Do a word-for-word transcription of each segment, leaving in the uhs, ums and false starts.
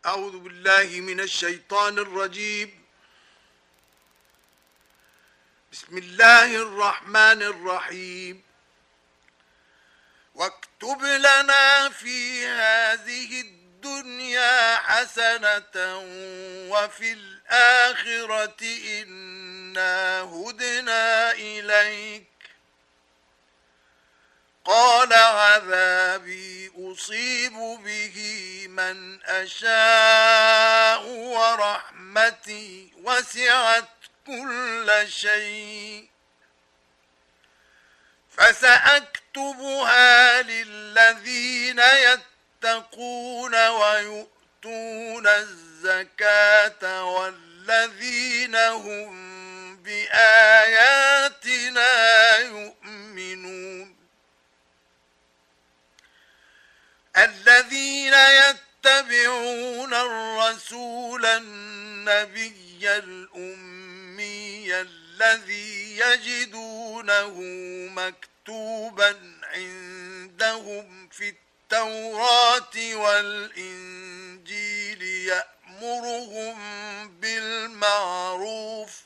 أعوذ بالله من الشيطان الرجيم. بسم الله الرحمن الرحيم. واكتب لنا في هذه الدنيا حسنة وفي الآخرة إنا هدنا إليك. قال عذابي أصيب به من أشاء ورحمتي وسعت كل شيء فسأكتبها للذين يتقون ويؤتون الزكاة والذين هم بآياتنا يؤمنون. الذين يتبعون الرسول النبي الأمي الذي يجدونه مكتوبا عندهم في التوراة والإنجيل يأمرهم بالمعروف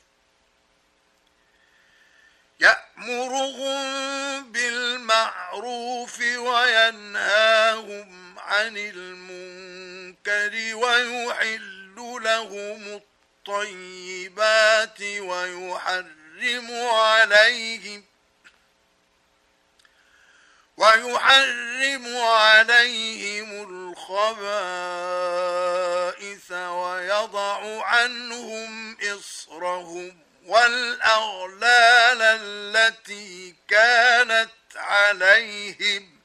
يأمرهم بالمعروف وينهاهم عن المنكر ويحل لهم الطيبات ويحرم عليهم ويحرم عليهم الخبائث ويضع عنهم إصرهم والأغلال التي كانت عليهم.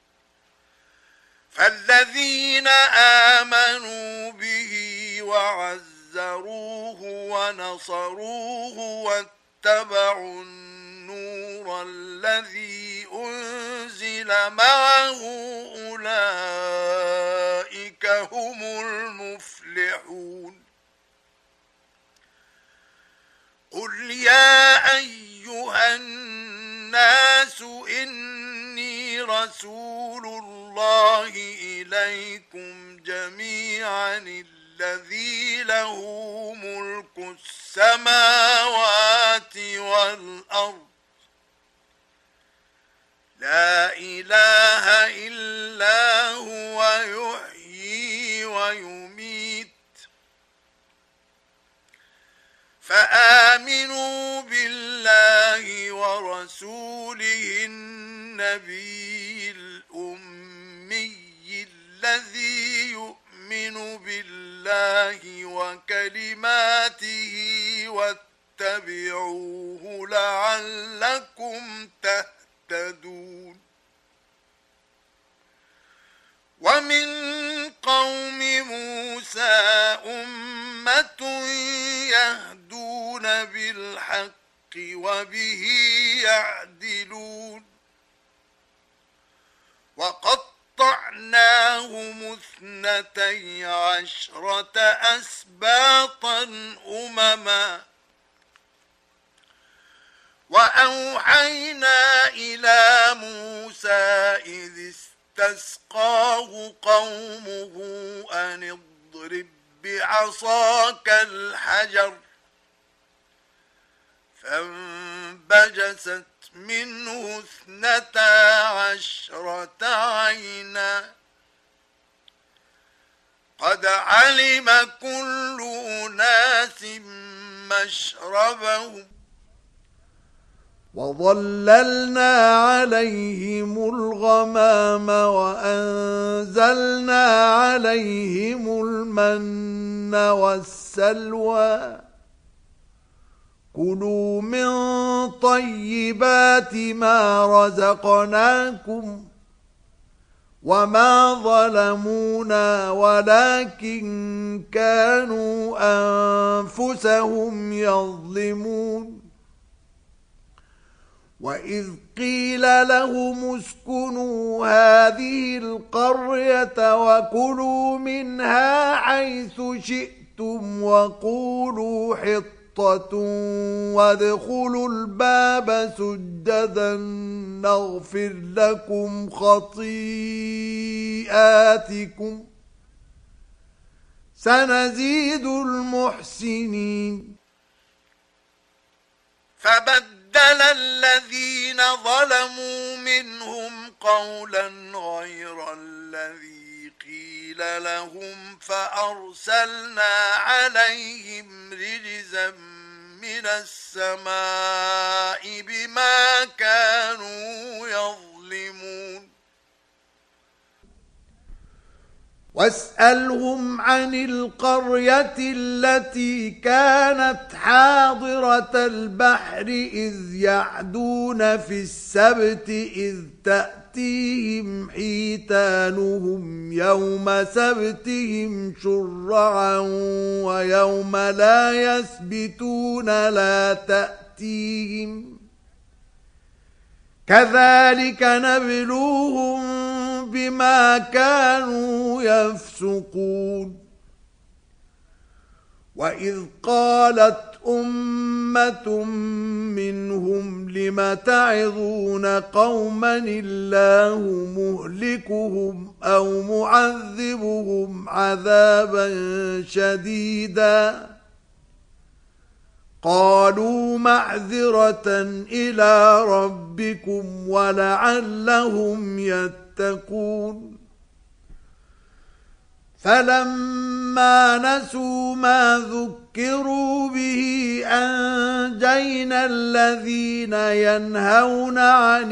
فالذين آمنوا به وعزروه ونصروه واتبعوا النور الذي أنزل معه أولئك هم المفلحون. قل يا أيها الناس إني رسول الله إليكم جميعا الذي له ملك السماوات والأرض لا إله إلا هو يحيي ويميت. فآمنوا بالله ورسوله النبي الأمي الذي يؤمن بالله وكلماته واتبعوه لعلكم تهتدون. ومن قوم موسى أمة يهدون بالحق وبه يعدلون. وقطعناهم اثنتي عشرة أسباطا أمما وأوحينا إلى موسى إذ استسقاه قومه أن اضرب بعصاك الحجر فانبجست منه اثنتا عشرة عينا قد علم كل أناس مشربهم وظللنا عليهم الغمام وأنزلنا عليهم المن والسلوى كلوا من طيبات ما رزقناكم وما ظلمونا ولكن كانوا أنفسهم يظلمون. وإذ قيل لهم اسكنوا هذه القرية وكلوا منها حيث شئتم وقولوا حطة وادخلوا الباب سجدا نغفر لكم خطيئاتكم سنزيد المحسنين. فبدل الذين ظلموا منهم قولا غير الذي قيل لهم فأرسلنا عليهم رجزا من السماء بما كانوا يظلمون. واسألهم عن القرية التي كانت حاضرة البحر إذ يعدون في السبت إذ تأتيهم حيتانهم يوم سبتهم شرعا ويوم لا يسبتون لا تأتيهم كذلك نبلوهم بما كانوا يفسقون. وإذ قالت أمة منهم لم تعظون قوما الله مهلكهم أو معذبهم عذابا شديدا قالوا معذرة إلى ربكم ولعلهم يتقون. فلما نسوا ما ذكروا به أنجينا الذين ينهون عن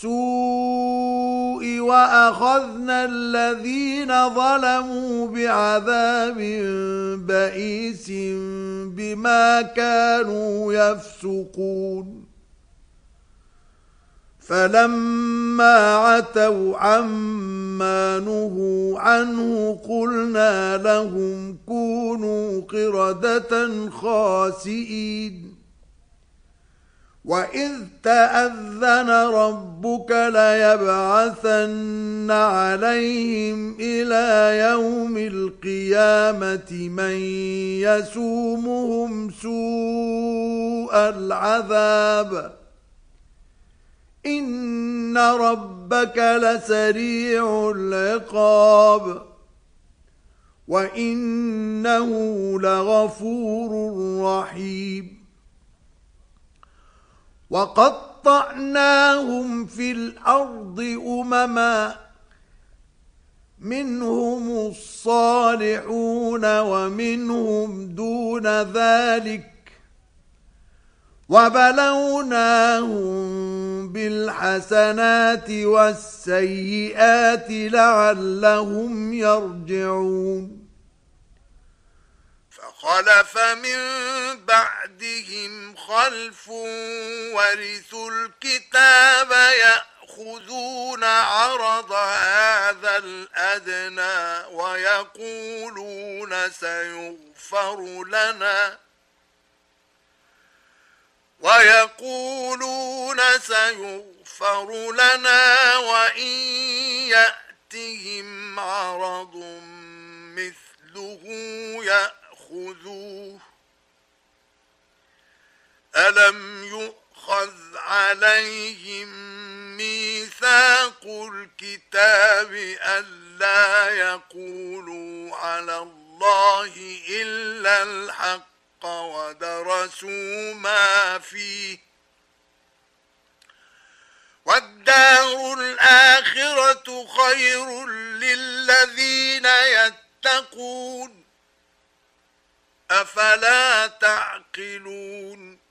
السوء وأخذنا الذين ظلموا بعذاب بئيس بما كانوا يفسقون. فلما عتوا عما نهوا عنه قلنا لهم كونوا قردة خاسئين. وإذ تأذن ربك ليبعثن عليهم إلى يوم القيامة من يسومهم سوء العذاب إن ربك لسريع العقاب وإنه لغفور رحيم. وقطعناهم في الأرض أمما منهم الصالحون ومنهم دون ذلك وبلوناهم بالحسنات والسيئات لعلهم يرجعون. فخلف من بعدهم خلف ورثوا الكتاب يأخذون عرض هذا الأدنى ويقولون سيغفر لنا ويقولون سيغفر لنا وإن يأتهم عرض مثله يأخذوه ألم يؤخذ عليهم ميثاق الكتاب ألا يقولوا على الله إلا الحق ودرسوا ما فيه والدار الآخرة خير للذين يتقون أفلا تعقلون.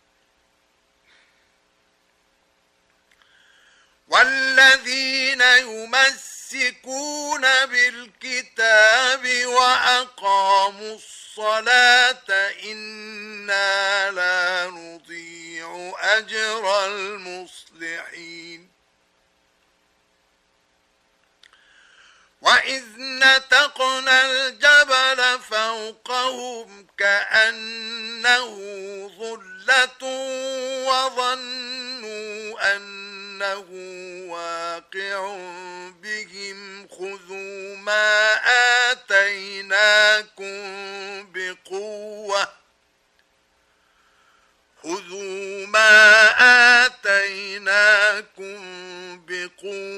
والذين يمسكون بالكتاب وأقاموا الصلاة إنا لا نضيع أجر المصلحين. وإذ نتقنا الجبل فوقهم كأنه ظلة وظنوا أنه واقع بهم خذوا ما آتيناكم بقوة خذوا ما آتيناكم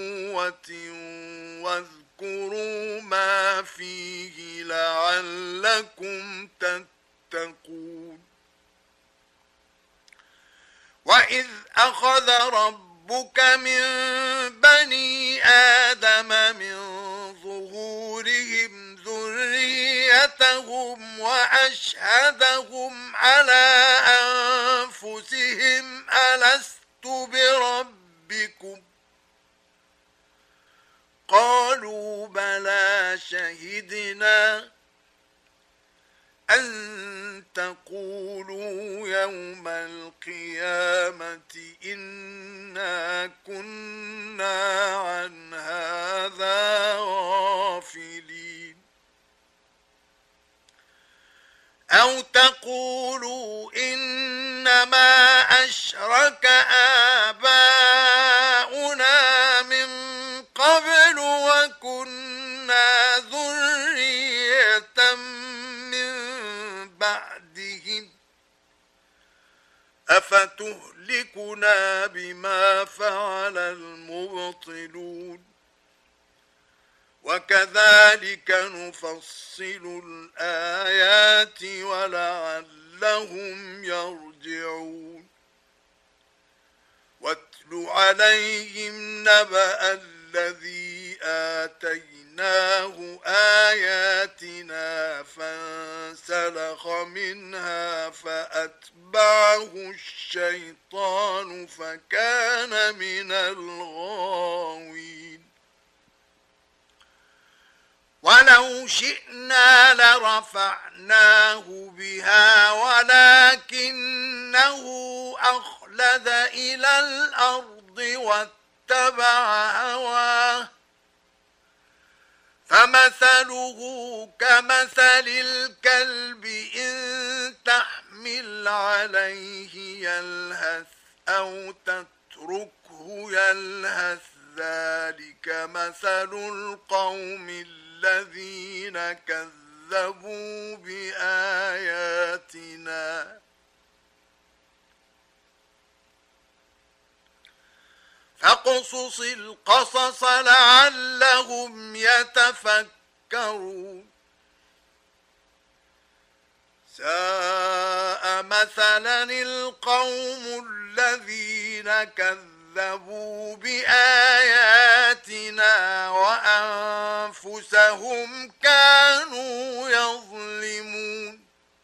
بقوة واذكروا ما فيه لعلكم لعلكم تتقون. وإذ أخذ ربك من بني آدم من ظهورهم ذريتهم وأشهدهم على أنفسهم ألست بربكم قالوا بلى شهدنا أن تقولوا يوم القيامة إنا كنا عن هذا غافلين أو تقولوا إنما أشرك آباؤنا من قبل وكنا ذرية من بعدهم أفتهلكنا بما فعل المبطلون وكذلك نفصل الآيات ولعلهم يرجعون. واتل عليهم نبأ الذي آتيناه آياتنا فانسلخ منها فأتبعه الشيطان فكان من الغاوين. ولو شئنا لرفعناه بها ولكنه أخلد إلى الأرض واتبع هواه فمثله كمثل الكلب إن تحمل عليه يلهث أو تتركه يلهث ذلك مثل القوم الذين كذبوا بآياتنا فاقصص القصص لعلهم يتفكرون. ساء مثلا القوم الذين كذبوا بآياتنا وأنفسهم كانوا يظلمون.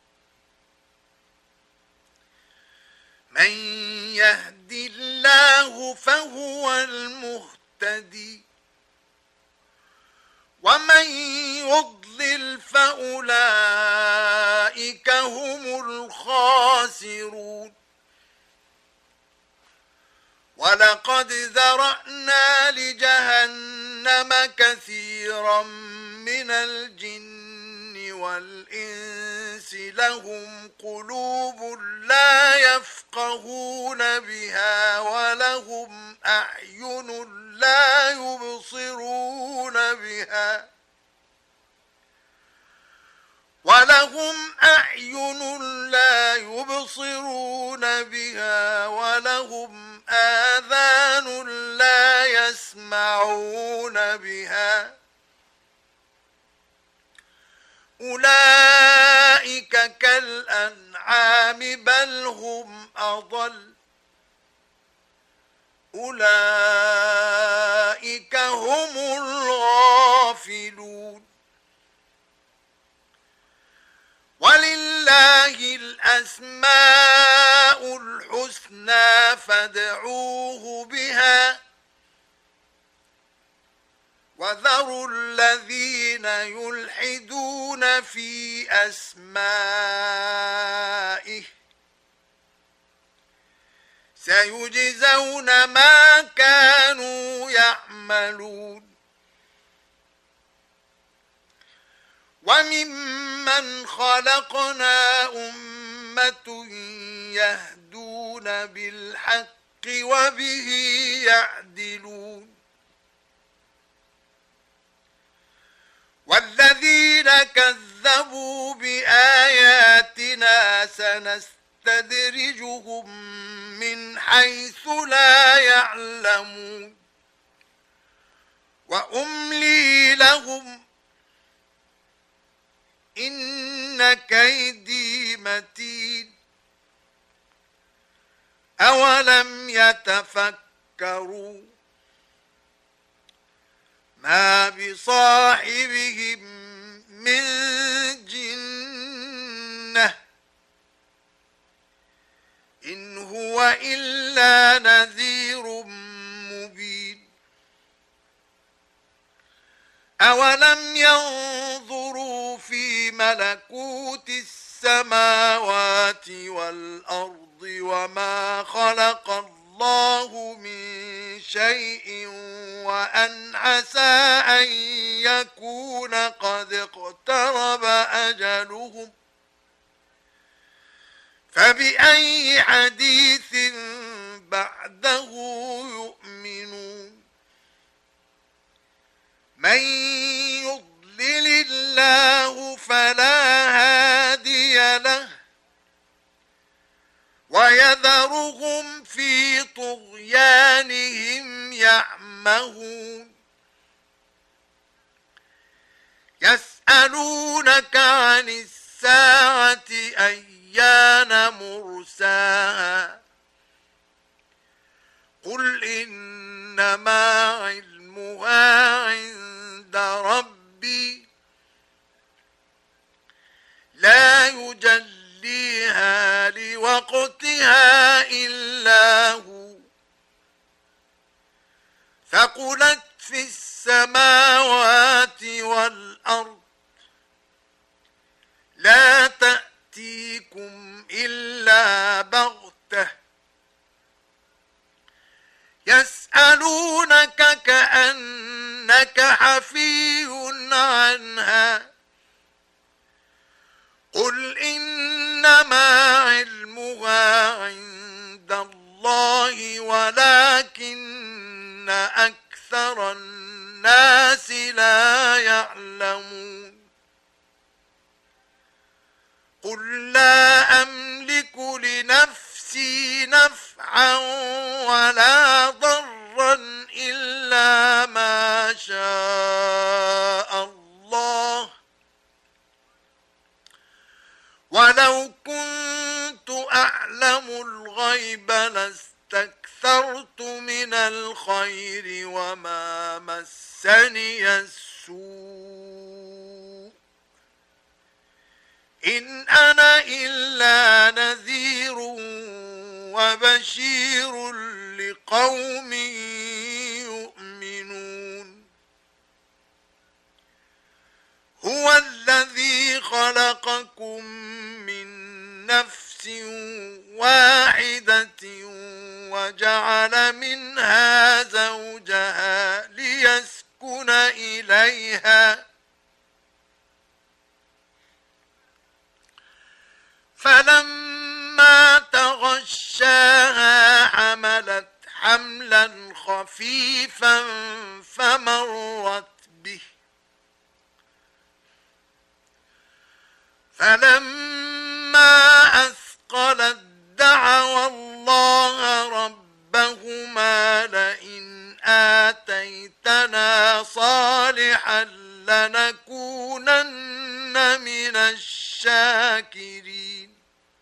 من يهد الله فهو المهتدي ومن يضلل فأولئك هم الخاسرون. ولقد ذرأنا لجهنم كثيرا من الجن والإنس لهم قلوب لا يفقهون بها ولهم أعين لا يبصرون بها ولهم أعين لا يبصرون بها ولهم آذان لا يسمعون بها أولئك كالأنعام بل هم أضل أولئك هم الغافلون. ولله الأسماء الحسنى فادعوه بها وذروا الذين يلحدون في أسمائه سيجزون ما كانوا يعملون. وممن خلقنا أمة يهدون بالحق وبه يعدلون. والذين كذبوا بآياتنا سنستدرجهم من حيث لا يعلمون وأملي لهم إن إن كيدي متين أولم يتفكروا ما بصاحبهم من جنة إن هو إلا نذير مبين أولم ينظروا في ملكوت السماوات والأرض وما خلق الله من شيء وأن عسى أن يكون قد اقترب أجلهم فبأي حديث بعده يؤمنون من يضلل الله فلا هادي له ويذرهم في طغيانهم يعمهون يسألونك عن الساعة أيان مرساها قل إنما علمها عند ربي لا يجليها لوقتها إلا هو ثقلت في السماوات والأرض لا تأتيكم إلا بغتة يسألونك كأنك حفي عنها قل إنما علمها عند الله ولكن أكثر الناس لا يعلمون قل لا أملك لنفسي نفعا ولا ضرا إلا ما شاء الله ولو كنت أعلم الغيب لاستكثرت من الخير وما مسني السوء إن أنا إلا نذير وبشير لقوم يؤمنون هو الذي خلقكم من نفس واحدة وجعل منها زوجها ليسكن إليها فلما تغشاها حملت حملا خفيفا فمرت به فلما أثقلت دعوا الله ربهما لئن آتيتنا صالحا لنكونن من الشاكرين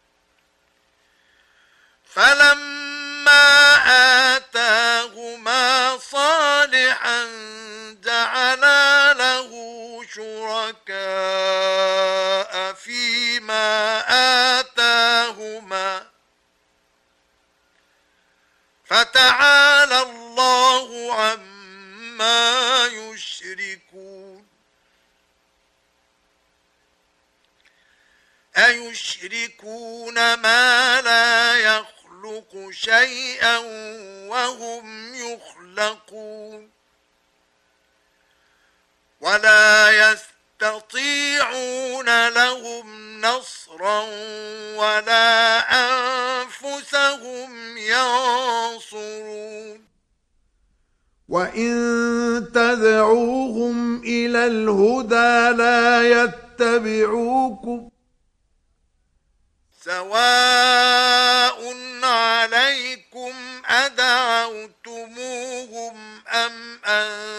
فلما آتاهما صالحا جعلا له شركاء فيما آتاهما فتعالى الله عما يشركون أيشركون ما لا يخلق شيئا وهم يخلقون ولا يستطيعون لهم نصرا ولا أنفسهم ينصرون وإن تدعوهم إلى الهدى لا يتبعوكم سواء عليكم أدعوتموهم أم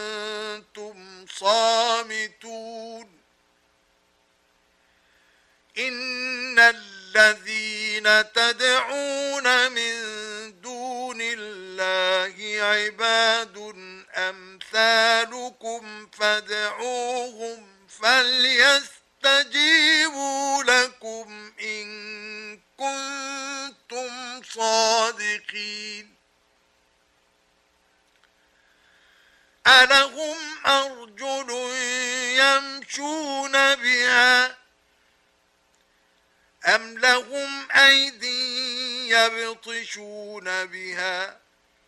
أنتم صامتون إن الذين تدعون من دون الله عباد أمثالكم فادعوهم فليستجيبوا لكم إن كنتم صادقين ألهم أرجل يمشون بها أم لهم أيدي يبطشون بها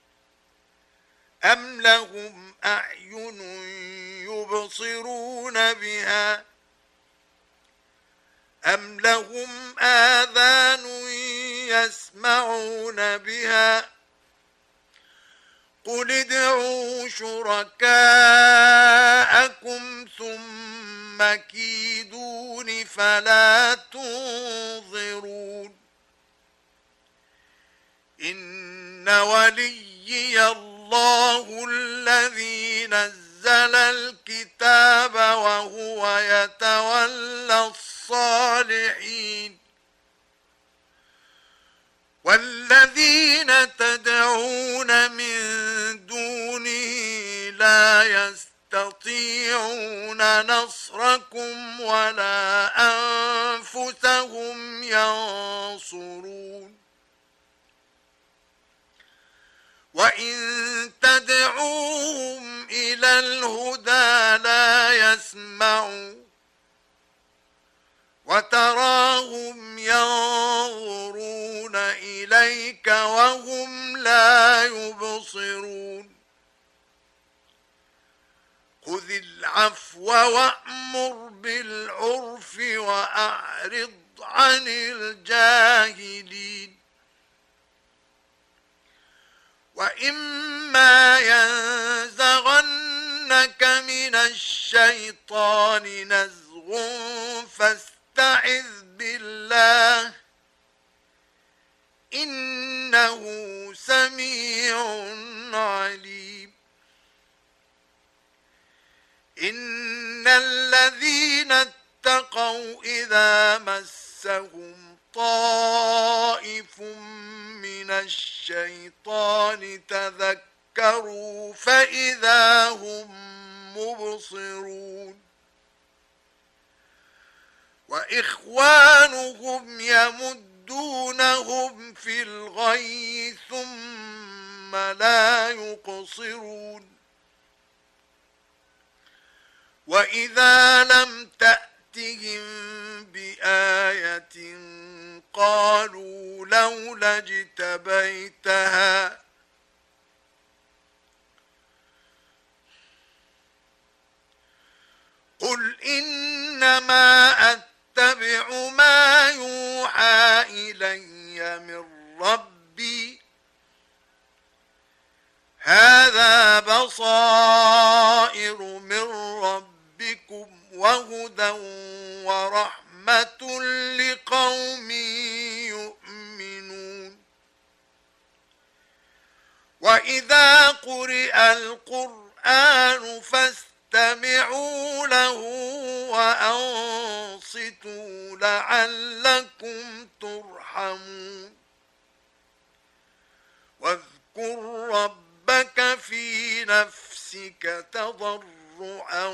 أم لهم أعين يبصرون بها أم لهم آذان يسمعون بها قل ادعوا شركاءكم ثم كيدون فلا تنظرون إن وليي الله الذي نزل الكتاب وهو يتولى الصالحين والذين تدعون من دونه لا يستطيعون نصركم ولا أنفسهم ينصرون وإن تدعوهم إلى الهدى لا يسمعوا وتراهم ينظرون إليك وهم لا يبصرون خذ العفو وأمر بالعرف وأعرض عن الجاهلين وإما ينزغنك من الشيطان نزغ فاستعذ بالله إنه سميع عليم إن الذين اتقوا إذا مسهم طائف من الشيطان تذكروا فإذا هم مبصرون وإخوانهم يمدونهم في الغي ثم لا يقصرون وإذا لم تأتهم بآية قالوا لولا اجتبيتها قل إنما أتبع ما يوحى إلي من ربي هذا بصائر من ربكم وهدى ورحمة لقوم يؤمنون وإذا قرئ القرآن فاستمعوا له وأنصتوا لعلكم ترحمون واذكر ربك في نفسك تضرعا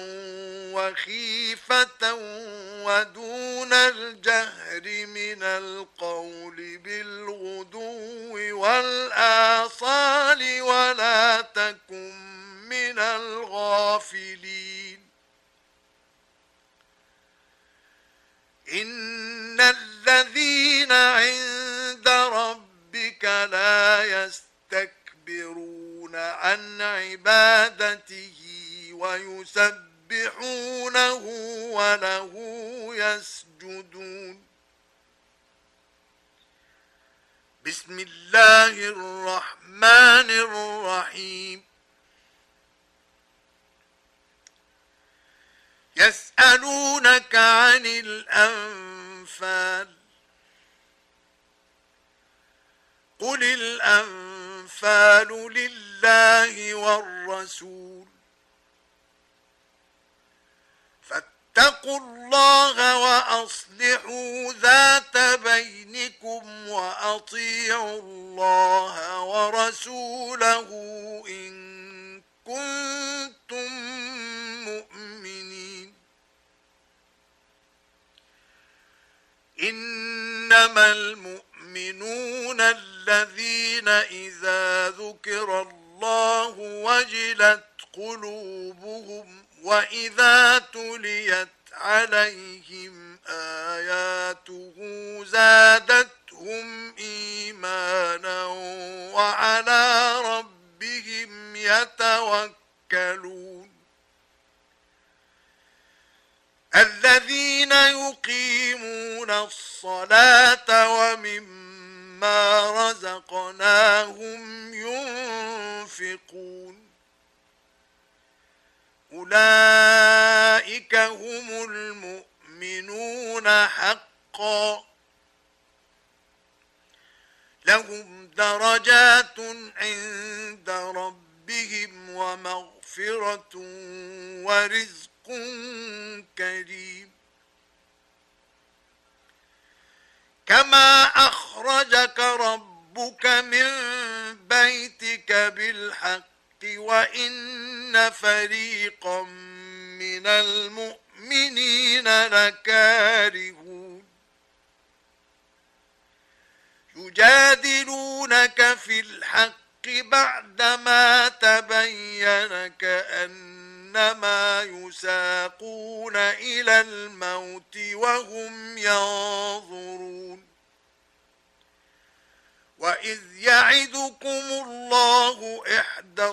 وخيفة ودون الجهر من القول بالغدو والآصال ولا تكن من الغافلين إن الذين عند ربك لا يستكبرون عن عبادته ويسبحونه وله يسجدون بسم الله الرحمن الرحيم يسألونك عن الأنفال قل الأنفال لله والرسول فاتقوا الله وأصلحوا ذات بينكم وأطيعوا الله ورسوله إن كنتم مؤمنين. إنما المؤمنون الذين إذا ذكر الله وجلت قلوبهم وإذا تليت عليهم آياته زادتهم إيمانا وعلى ربهم يتوكلون. الذين يقيمون الصلاة ومما رزقناهم ينفقون. أولئك هم المؤمنون حقا، لهم درجات عند ربهم ومغفرة ورزق كريم. كما أخرجك ربك من بيتك بالحق وإن فريقا من المؤمنين لكارهون. يجادلونك في الحق بعدما تبين كأنما يساقون إلى الموت وهم ينظرون. وإذ يعدكم الله إحدى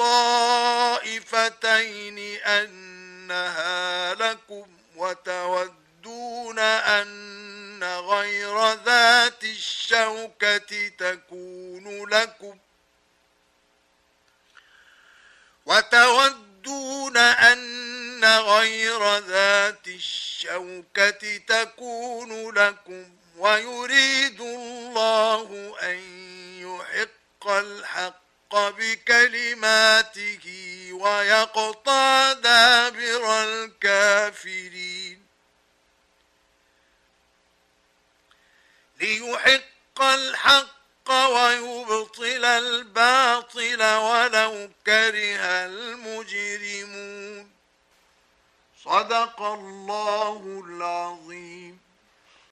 الطائفتين أنها لكم وتودون أن غير ذات الشوكة تكون لكم وتودون أن غير ذات الشوكة تكون لكم ويريد الله أن يحق الحق بكلماته ويقطع دابر الكافرين. ليحق الحق ويبطل الباطل ولو كره المجرمون. صدق الله العظيم.